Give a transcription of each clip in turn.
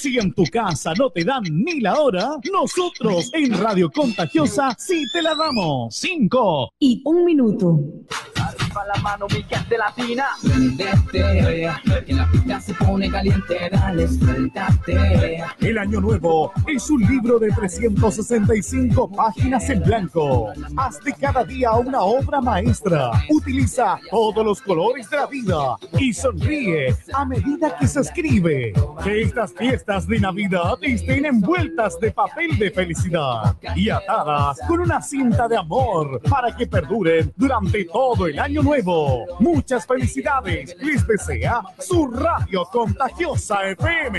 Si en tu casa no te dan ni la hora, nosotros en Radio Contagiosa sí te la damos. 5 y 1 minuto. Arriba la mano, mi gente latina. Prendete, que la pista se pone caliente, dale, suéltate. El año nuevo es un libro de 365 páginas en blanco. Haz de cada día una obra maestra. Utiliza todos los colores de la vida y sonríe a medida que se escribe. Que estas fiestas de Navidad estén envueltas de papel de felicidad y atadas con una cinta de amor para que perduren durante todo el año nuevo. Muchas felicidades les desea su Radio Contagiosa FM.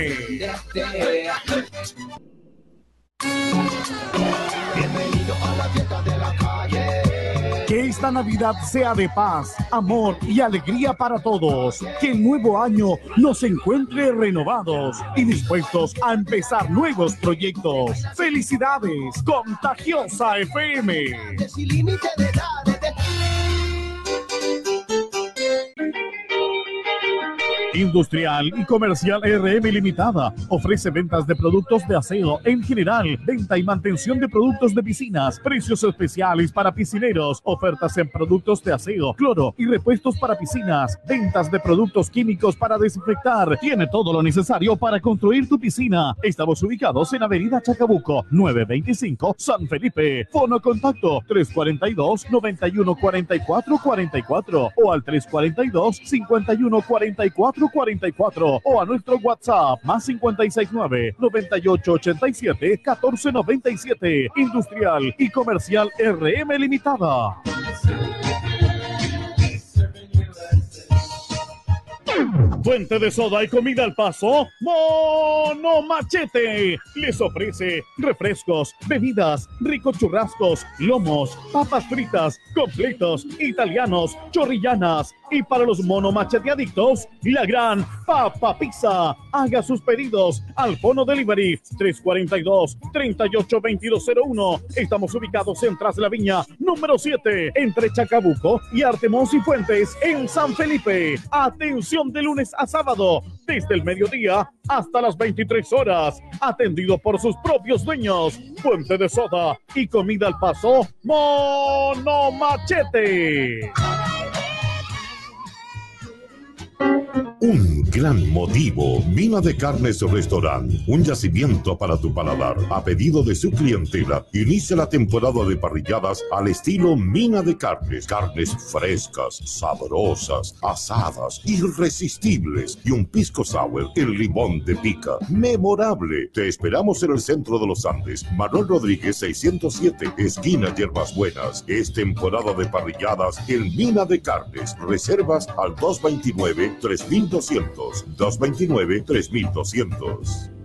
Bienvenido a la fiesta de la calle. Que esta Navidad sea de paz, amor y alegría para todos. Que el nuevo año nos encuentre renovados y dispuestos a empezar nuevos proyectos. ¡Felicidades, Contagiosa FM! Sin límite de edades. Industrial y Comercial RM Limitada ofrece ventas de productos de aseo en general, venta y mantención de productos de piscinas, precios especiales para piscineros, ofertas en productos de aseo, cloro y repuestos para piscinas, ventas de productos químicos para desinfectar. Tiene todo lo necesario para construir tu piscina. Estamos ubicados en Avenida Chacabuco, 925, San Felipe. Fono contacto 342-914444 o al 342-514444 o a nuestro WhatsApp más 569-9887-1497. Industrial y Comercial RM Limitada. Fuente de soda y comida al paso, Mono Machete. Les ofrece refrescos, bebidas, ricos churrascos, lomos, papas fritas, completos, italianos, chorrillanas. Y para los Mono Machete adictos, la gran Papa Pizza. Haga sus pedidos al Fono Delivery 342-382201. Estamos ubicados en Tras la Viña, número 7, entre Chacabuco y Artemón y Fuentes, en San Felipe. Atención de lunes a sábado, desde el mediodía hasta las 23 horas. Atendido por sus propios dueños. Fuente de soda y comida al paso, Mono Machete. Un gran motivo. Mina de Carnes Restaurant, un yacimiento para tu paladar. A pedido de su clientela, inicia la temporada de parrilladas al estilo Mina de Carnes. Carnes frescas, sabrosas, asadas, irresistibles y un pisco sour, el limón de pica. Memorable. Te esperamos en el centro de los Andes. Manuel Rodríguez 607, esquina Hierbas Buenas. Es temporada de parrilladas en Mina de Carnes. Reservas al 229-3200. 229-3200.